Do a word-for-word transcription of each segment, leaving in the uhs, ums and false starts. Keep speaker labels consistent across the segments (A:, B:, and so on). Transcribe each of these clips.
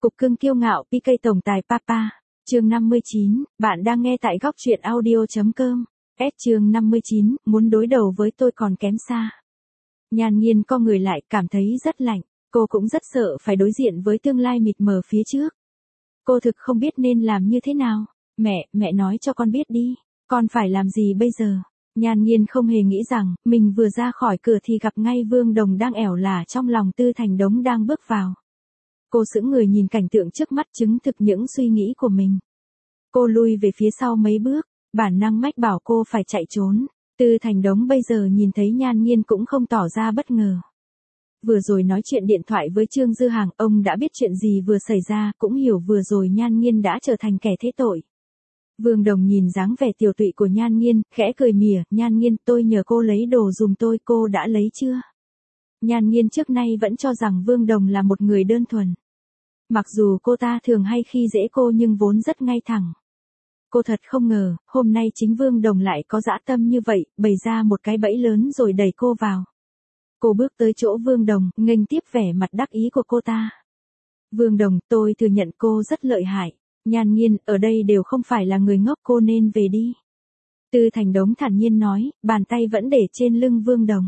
A: Cục cưng kiêu ngạo pê ca tổng tài Papa. Chương năm mươi chín, bạn đang nghe tại góc truyện audio.com. S chương năm mươi chín, muốn đối đầu với tôi còn kém xa. Nhan Nghiên co người lại, cảm thấy rất lạnh, cô cũng rất sợ phải đối diện với tương lai mịt mờ phía trước. Cô thực không biết nên làm như thế nào. Mẹ, mẹ nói cho con biết đi, con phải làm gì bây giờ? Nhan Nghiên không hề nghĩ rằng, mình vừa ra khỏi cửa thì gặp ngay Vương Đồng đang ẻo lả trong lòng Tư Thành Đống đang bước vào. Cô sững người nhìn cảnh tượng trước mắt chứng thực những suy nghĩ của mình. Cô lui về phía sau mấy bước, bản năng mách bảo cô phải chạy trốn. Tư Thành Đống bây giờ nhìn thấy Nhan Nghiên cũng không tỏ ra bất ngờ. Vừa rồi nói chuyện điện thoại với Trương Dư Hàng, ông đã biết chuyện gì vừa xảy ra, cũng hiểu vừa rồi Nhan Nghiên đã trở thành kẻ thế tội. Vương Đồng nhìn dáng vẻ tiểu tụy của Nhan Nghiên, khẽ cười mỉa, Nhan Nghiên, tôi nhờ cô lấy đồ dùm tôi, cô đã lấy chưa? Nhan Nghiên trước nay vẫn cho rằng Vương Đồng là một người đơn thuần. Mặc dù cô ta thường hay khi dễ cô nhưng vốn rất ngay thẳng. Cô thật không ngờ, hôm nay chính Vương Đồng lại có dã tâm như vậy, bày ra một cái bẫy lớn rồi đẩy cô vào. Cô bước tới chỗ Vương Đồng, nghênh tiếp vẻ mặt đắc ý của cô ta. Vương Đồng, tôi thừa nhận cô rất lợi hại. Nhan Nghiên, ở đây đều không phải là người ngốc, cô nên về đi. Tư Thành Đống thản nhiên nói, bàn tay vẫn để trên lưng Vương Đồng.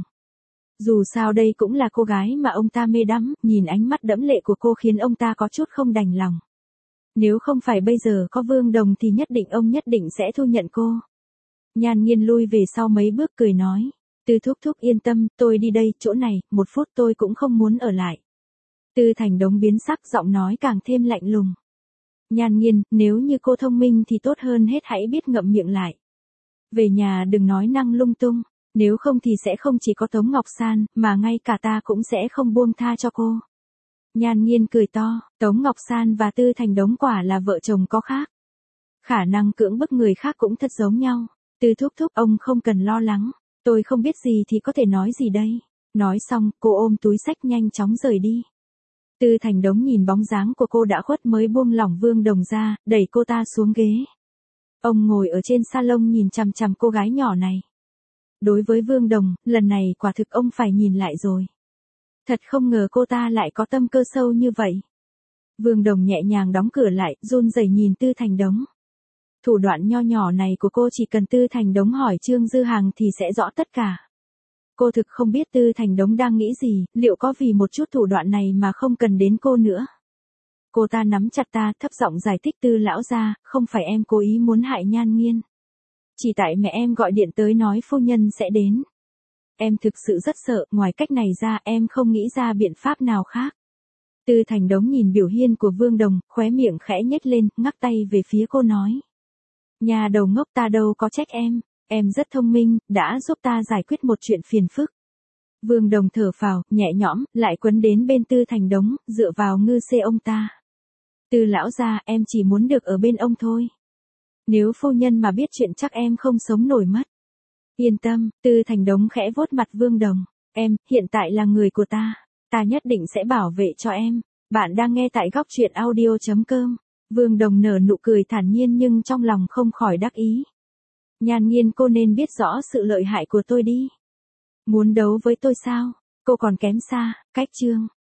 A: Dù sao đây cũng là cô gái mà ông ta mê đắm, nhìn ánh mắt đẫm lệ của cô khiến ông ta có chút không đành lòng. Nếu không phải bây giờ có Vương Đồng thì nhất định ông nhất định sẽ thu nhận cô. Nhan Nghiên lui về sau mấy bước cười nói, Tư thúc thúc yên tâm, tôi đi đây, chỗ này, một phút tôi cũng không muốn ở lại. Tư Thành Đống biến sắc, giọng nói càng thêm lạnh lùng. Nhan Nghiên, nếu như cô thông minh thì tốt hơn hết hãy biết ngậm miệng lại. Về nhà đừng nói năng lung tung. Nếu không thì sẽ không chỉ có Tống Ngọc San, mà ngay cả ta cũng sẽ không buông tha cho cô. Nhan Nghiên cười to, Tống Ngọc San và Tư Thành Đống quả là vợ chồng có khác. Khả năng cưỡng bức người khác cũng thật giống nhau. Tư thúc thúc, ông không cần lo lắng, tôi không biết gì thì có thể nói gì đây. Nói xong, cô ôm túi xách nhanh chóng rời đi. Tư Thành Đống nhìn bóng dáng của cô đã khuất mới buông lỏng Vương Đồng ra, đẩy cô ta xuống ghế. Ông ngồi ở trên salon nhìn chằm chằm cô gái nhỏ này. Đối với Vương Đồng, lần này quả thực ông phải nhìn lại rồi. Thật không ngờ cô ta lại có tâm cơ sâu như vậy. Vương Đồng nhẹ nhàng đóng cửa lại, run rẩy nhìn Tư Thành Đống. Thủ đoạn nho nhỏ này của cô chỉ cần Tư Thành Đống hỏi Trương Dư Hàng thì sẽ rõ tất cả. Cô thực không biết Tư Thành Đống đang nghĩ gì, liệu có vì một chút thủ đoạn này mà không cần đến cô nữa. Cô ta nắm chặt ta, thấp giọng giải thích, Tư lão gia, không phải em cố ý muốn hại Nhan Nghiên. Chỉ tại mẹ em gọi điện tới nói phu nhân sẽ đến. Em thực sự rất sợ, ngoài cách này ra em không nghĩ ra biện pháp nào khác. Tư Thành Đống nhìn biểu hiện của Vương Đồng, khóe miệng khẽ nhếch lên, ngắc tay về phía cô nói. Nhà đầu ngốc, ta đâu có trách em, em rất thông minh, đã giúp ta giải quyết một chuyện phiền phức. Vương Đồng thở phào, nhẹ nhõm, lại quấn đến bên Tư Thành Đống, dựa vào ngư xê ông ta. Tư lão gia, em chỉ muốn được ở bên ông thôi. Nếu phu nhân mà biết chuyện chắc em không sống nổi mất. Yên tâm, Tư Thành Đống khẽ vuốt mặt Vương Đồng. Em, hiện tại là người của ta. Ta nhất định sẽ bảo vệ cho em. Bạn đang nghe tại góc truyện audio.com. Vương Đồng nở nụ cười thản nhiên nhưng trong lòng không khỏi đắc ý. Nhan Nghiên, cô nên biết rõ sự lợi hại của tôi đi. Muốn đấu với tôi sao? Cô còn kém xa, cách chương.